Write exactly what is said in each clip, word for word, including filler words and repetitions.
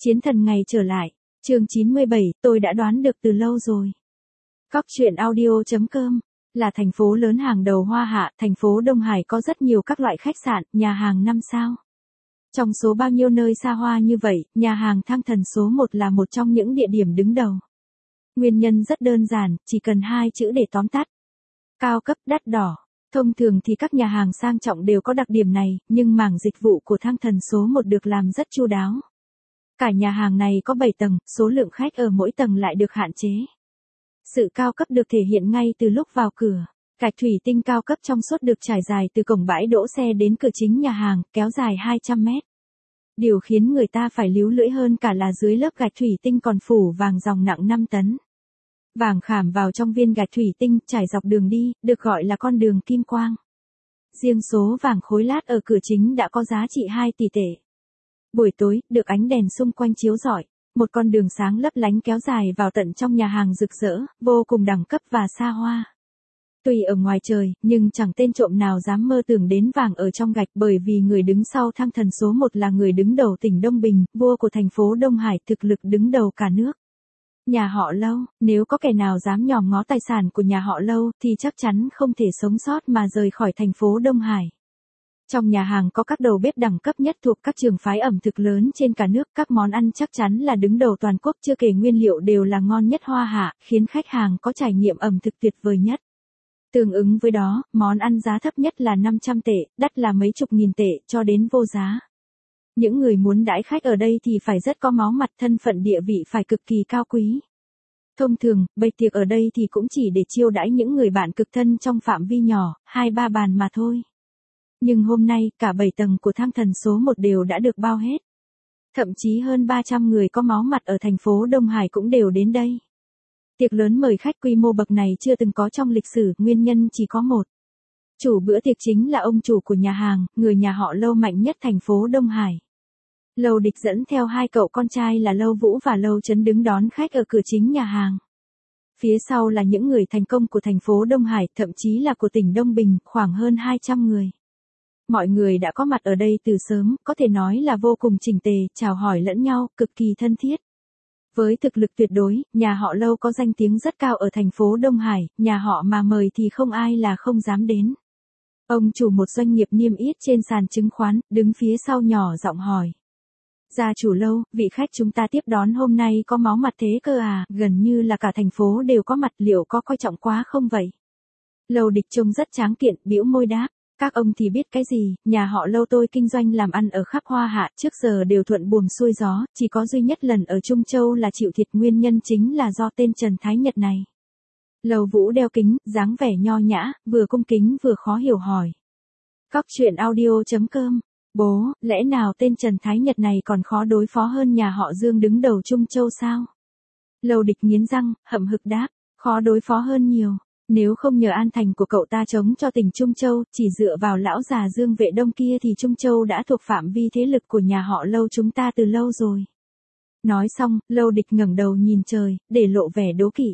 Chiến thần ngày trở lại, chương chín mươi bảy, tôi đã đoán được từ lâu rồi. Cóc truyện audio chấm com là thành phố lớn hàng đầu Hoa Hạ, thành phố Đông Hải có rất nhiều các loại khách sạn, nhà hàng năm sao. Trong số bao nhiêu nơi xa hoa như vậy, nhà hàng Thăng Thần số một là một trong những địa điểm đứng đầu. Nguyên nhân rất đơn giản, chỉ cần hai chữ để tóm tắt. Cao cấp, đắt đỏ. Thông thường thì các nhà hàng sang trọng đều có đặc điểm này, nhưng mảng dịch vụ của Thăng Thần số một được làm rất chu đáo. Cả nhà hàng này có bảy tầng, số lượng khách ở mỗi tầng lại được hạn chế. Sự cao cấp được thể hiện ngay từ lúc vào cửa. Gạch thủy tinh cao cấp trong suốt được trải dài từ cổng bãi đỗ xe đến cửa chính nhà hàng, kéo dài hai trăm mét. Điều khiến người ta phải líu lưỡi hơn cả là dưới lớp gạch thủy tinh còn phủ vàng dòng nặng năm tấn. Vàng khảm vào trong viên gạch thủy tinh trải dọc đường đi, được gọi là con đường kim quang. Riêng số vàng khối lát ở cửa chính đã có giá trị hai tỷ tệ. Buổi tối, được ánh đèn xung quanh chiếu rọi, một con đường sáng lấp lánh kéo dài vào tận trong nhà hàng rực rỡ, vô cùng đẳng cấp và xa hoa. Tuy ở ngoài trời, nhưng chẳng tên trộm nào dám mơ tưởng đến vàng ở trong gạch, bởi vì người đứng sau Thăng Thần số một là người đứng đầu tỉnh Đông Bình, vua của thành phố Đông Hải, thực lực đứng đầu cả nước. Nhà họ Lâu, nếu có kẻ nào dám nhòm ngó tài sản của nhà họ Lâu thì chắc chắn không thể sống sót mà rời khỏi thành phố Đông Hải. Trong nhà hàng có các đầu bếp đẳng cấp nhất thuộc các trường phái ẩm thực lớn trên cả nước, các món ăn chắc chắn là đứng đầu toàn quốc, chưa kể nguyên liệu đều là ngon nhất Hoa Hạ, khiến khách hàng có trải nghiệm ẩm thực tuyệt vời nhất. Tương ứng với đó, món ăn giá thấp nhất là năm trăm tệ, đắt là mấy chục nghìn tệ, cho đến vô giá. Những người muốn đãi khách ở đây thì phải rất có máu mặt, thân phận địa vị phải cực kỳ cao quý. Thông thường, bày tiệc ở đây thì cũng chỉ để chiêu đãi những người bạn cực thân trong phạm vi nhỏ, hai ba bàn mà thôi. Nhưng hôm nay, cả bảy tầng của Thăng Thần số một đều đã được bao hết. Thậm chí hơn ba trăm người có máu mặt ở thành phố Đông Hải cũng đều đến đây. Tiệc lớn mời khách quy mô bậc này chưa từng có trong lịch sử, nguyên nhân chỉ có một. Chủ bữa tiệc chính là ông chủ của nhà hàng, người nhà họ Lâu mạnh nhất thành phố Đông Hải. Lâu Địch dẫn theo hai cậu con trai là Lâu Vũ và Lâu Trấn đứng đón khách ở cửa chính nhà hàng. Phía sau là những người thành công của thành phố Đông Hải, thậm chí là của tỉnh Đông Bình, khoảng hơn hai trăm người. Mọi người đã có mặt ở đây từ sớm, có thể nói là vô cùng chỉnh tề, chào hỏi lẫn nhau, cực kỳ thân thiết. Với thực lực tuyệt đối, nhà họ Lâu có danh tiếng rất cao ở thành phố Đông Hải, nhà họ mà mời thì không ai là không dám đến. Ông chủ một doanh nghiệp niêm yết trên sàn chứng khoán, đứng phía sau nhỏ giọng hỏi. Gia chủ Lâu, vị khách chúng ta tiếp đón hôm nay có máu mặt thế cơ à, gần như là cả thành phố đều có mặt, liệu có coi trọng quá không vậy? Lâu Địch trông rất tráng kiện, bĩu môi đáp. Các ông thì biết cái gì, nhà họ Lâu tôi kinh doanh làm ăn ở khắp Hoa Hạ, trước giờ đều thuận buồm xuôi gió, chỉ có duy nhất lần ở Trung Châu là chịu thiệt, nguyên nhân chính là do tên Trần Thái Nhật này. Lâu Vũ đeo kính, dáng vẻ nho nhã, vừa cung kính vừa khó hiểu hỏi. Cóc truyện audio chấm com, bố, lẽ nào tên Trần Thái Nhật này còn khó đối phó hơn nhà họ Dương đứng đầu Trung Châu sao? Lâu Địch nghiến răng, hậm hực đáp, khó đối phó hơn nhiều. Nếu không nhờ an thành của cậu ta chống cho tỉnh Trung Châu, chỉ dựa vào lão già Dương Vệ Đông kia thì Trung Châu đã thuộc phạm vi thế lực của nhà họ Lâu chúng ta từ lâu rồi. Nói xong, Lâu Địch ngẩng đầu nhìn trời, để lộ vẻ đố kỵ.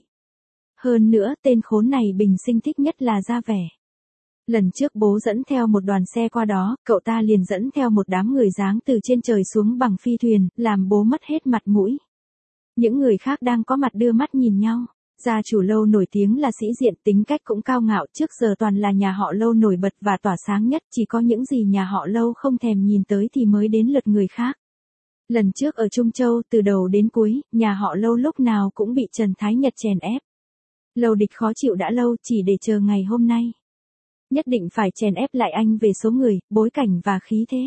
Hơn nữa, tên khốn này bình sinh thích nhất là ra vẻ. Lần trước bố dẫn theo một đoàn xe qua đó, cậu ta liền dẫn theo một đám người giáng từ trên trời xuống bằng phi thuyền, làm bố mất hết mặt mũi. Những người khác đang có mặt đưa mắt nhìn nhau. Gia chủ Lâu nổi tiếng là sĩ diện, tính cách cũng cao ngạo, trước giờ toàn là nhà họ Lâu nổi bật và tỏa sáng nhất, chỉ có những gì nhà họ Lâu không thèm nhìn tới thì mới đến lượt người khác. Lần trước ở Trung Châu, từ đầu đến cuối, nhà họ Lâu lúc nào cũng bị Trần Thái Nhật chèn ép. Lâu Địch khó chịu đã lâu, chỉ để chờ ngày hôm nay. Nhất định phải chèn ép lại anh về số người, bối cảnh và khí thế.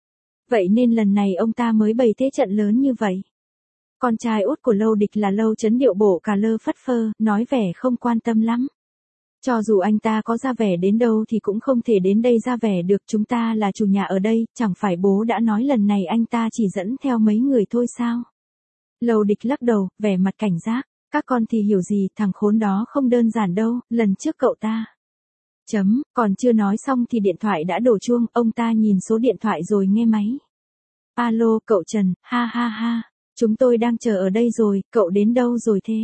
Vậy nên lần này ông ta mới bày thế trận lớn như vậy. Con trai út của Lâu Địch là Lâu Trấn điệu bộ cà lơ phất phơ, nói vẻ không quan tâm lắm. Cho dù anh ta có ra vẻ đến đâu thì cũng không thể đến đây ra vẻ được, chúng ta là chủ nhà ở đây, chẳng phải bố đã nói lần này anh ta chỉ dẫn theo mấy người thôi sao? Lâu Địch lắc đầu, vẻ mặt cảnh giác, các con thì hiểu gì, thằng khốn đó không đơn giản đâu, lần trước cậu ta. Chấm, còn chưa nói xong thì điện thoại đã đổ chuông, ông ta nhìn số điện thoại rồi nghe máy. Alo, cậu Trần, ha ha ha. Chúng tôi đang chờ ở đây rồi, cậu đến đâu rồi thế?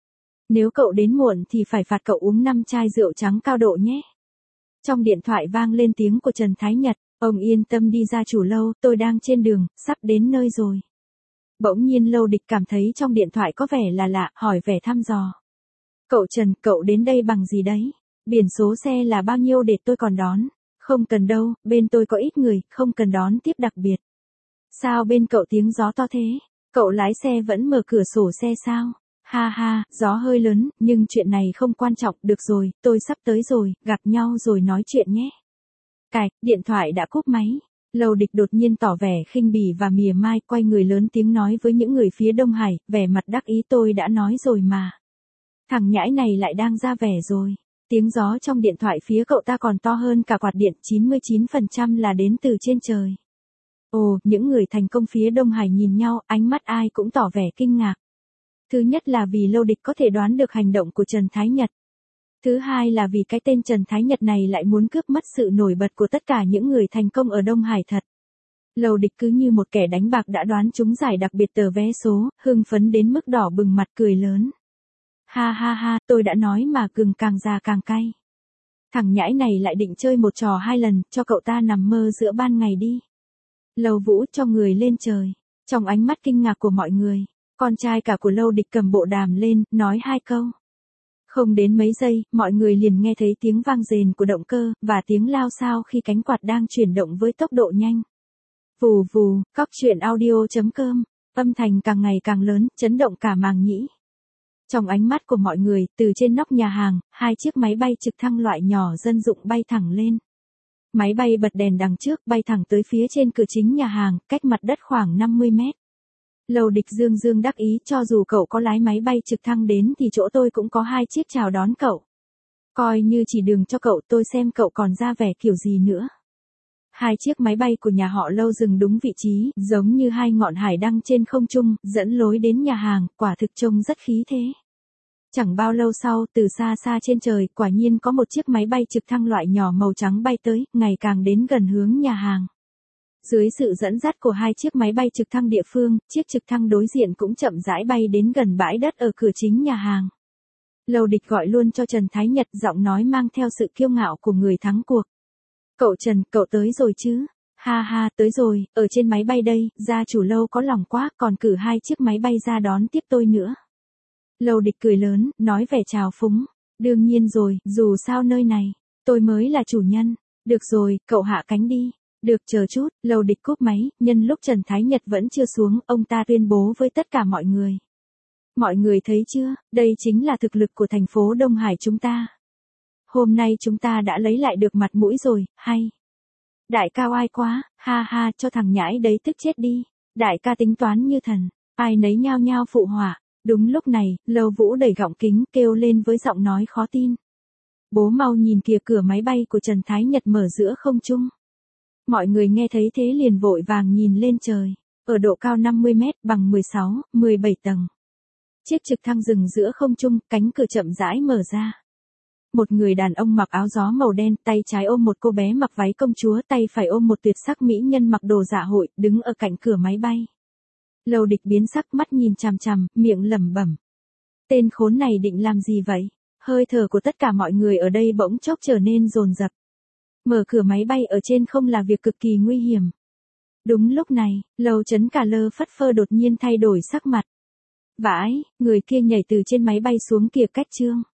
Nếu cậu đến muộn thì phải phạt cậu uống năm chai rượu trắng cao độ nhé. Trong điện thoại vang lên tiếng của Trần Thái Nhật, ông yên tâm đi gia chủ Lâu, tôi đang trên đường, sắp đến nơi rồi. Bỗng nhiên Lâu Địch cảm thấy trong điện thoại có vẻ là lạ, hỏi vẻ thăm dò. Cậu Trần, cậu đến đây bằng gì đấy? Biển số xe là bao nhiêu để tôi còn đón? Không cần đâu, bên tôi có ít người, không cần đón tiếp đặc biệt. Sao bên cậu tiếng gió to thế? Cậu lái xe vẫn mở cửa sổ xe sao? Ha ha, gió hơi lớn, nhưng chuyện này không quan trọng, được rồi, tôi sắp tới rồi, gặp nhau rồi nói chuyện nhé. Cạch, điện thoại đã cúp máy. Lâu Địch đột nhiên tỏ vẻ khinh bỉ và mỉa mai, quay người lớn tiếng nói với những người phía Đông Hải, vẻ mặt đắc ý, tôi đã nói rồi mà. Thằng nhãi này lại đang ra vẻ rồi. Tiếng gió trong điện thoại phía cậu ta còn to hơn cả quạt điện, chín mươi chín phần trăm là đến từ trên trời. Ồ, những người thành công phía Đông Hải nhìn nhau, ánh mắt ai cũng tỏ vẻ kinh ngạc. Thứ nhất là vì Lâu Địch có thể đoán được hành động của Trần Thái Nhật. Thứ hai là vì cái tên Trần Thái Nhật này lại muốn cướp mất sự nổi bật của tất cả những người thành công ở Đông Hải thật. Lâu Địch cứ như một kẻ đánh bạc đã đoán trúng giải đặc biệt tờ vé số, hưng phấn đến mức đỏ bừng mặt cười lớn. Ha ha ha, tôi đã nói mà, gừng càng già càng cay. Thằng nhãi này lại định chơi một trò hai lần, cho cậu ta nằm mơ giữa ban ngày đi. Lâu Vũ cho người lên trời. Trong ánh mắt kinh ngạc của mọi người, con trai cả của Lâu Địch cầm bộ đàm lên, nói hai câu. Không đến mấy giây, mọi người liền nghe thấy tiếng vang rền của động cơ, và tiếng lao xao khi cánh quạt đang chuyển động với tốc độ nhanh. Vù vù, cóc truyện audio chấm com, âm thanh càng ngày càng lớn, chấn động cả màng nhĩ. Trong ánh mắt của mọi người, từ trên nóc nhà hàng, hai chiếc máy bay trực thăng loại nhỏ dân dụng bay thẳng lên. Máy bay bật đèn đằng trước, bay thẳng tới phía trên cửa chính nhà hàng, cách mặt đất khoảng năm mươi mét. Lâu Địch dương dương đắc ý, cho dù cậu có lái máy bay trực thăng đến thì chỗ tôi cũng có hai chiếc chào đón cậu. Coi như chỉ đường cho cậu, tôi xem cậu còn ra vẻ kiểu gì nữa. Hai chiếc máy bay của nhà họ Lâu dừng đúng vị trí, giống như hai ngọn hải đăng trên không trung, dẫn lối đến nhà hàng, quả thực trông rất khí thế. Chẳng bao lâu sau, từ xa xa trên trời, quả nhiên có một chiếc máy bay trực thăng loại nhỏ màu trắng bay tới, ngày càng đến gần hướng nhà hàng. Dưới sự dẫn dắt của hai chiếc máy bay trực thăng địa phương, chiếc trực thăng đối diện cũng chậm rãi bay đến gần bãi đất ở cửa chính nhà hàng. Lâu Địch gọi luôn cho Trần Thái Nhật, giọng nói mang theo sự kiêu ngạo của người thắng cuộc. Cậu Trần, cậu tới rồi chứ? Ha ha, tới rồi, ở trên máy bay đây, gia chủ Lâu có lòng quá, còn cử hai chiếc máy bay ra đón tiếp tôi nữa. Lâu Địch cười lớn, nói vẻ trào phúng. Đương nhiên rồi, dù sao nơi này, tôi mới là chủ nhân. Được rồi, cậu hạ cánh đi. Được, chờ chút. Lâu Địch cúp máy, nhân lúc Trần Thái Nhật vẫn chưa xuống, ông ta tuyên bố với tất cả mọi người. Mọi người thấy chưa, đây chính là thực lực của thành phố Đông Hải chúng ta. Hôm nay chúng ta đã lấy lại được mặt mũi rồi, hay. Đại ca oai quá, ha ha, cho thằng nhãi đấy tức chết đi. Đại ca tính toán như thần, ai nấy nhao nhao phụ họa. Đúng lúc này, Lâu Vũ đẩy gọng kính, kêu lên với giọng nói khó tin. Bố mau nhìn kìa, cửa máy bay của Trần Thái Nhật mở giữa không trung. Mọi người nghe thấy thế liền vội vàng nhìn lên trời. Ở độ cao năm mươi mét, bằng mười sáu, mười bảy tầng. Chiếc trực thăng dừng giữa không trung, cánh cửa chậm rãi mở ra. Một người đàn ông mặc áo gió màu đen, tay trái ôm một cô bé mặc váy công chúa, tay phải ôm một tuyệt sắc mỹ nhân mặc đồ dạ hội, đứng ở cạnh cửa máy bay. Lâu Địch biến sắc, mắt nhìn chằm chằm, miệng lẩm bẩm. Tên khốn này định làm gì vậy? Hơi thở của tất cả mọi người ở đây bỗng chốc trở nên dồn dập. Mở cửa máy bay ở trên không là việc cực kỳ nguy hiểm. Đúng lúc này, Lâu Chấn cả lơ phất phơ đột nhiên thay đổi sắc mặt. Vãi, người kia nhảy từ trên máy bay xuống kìa, Cách Trương.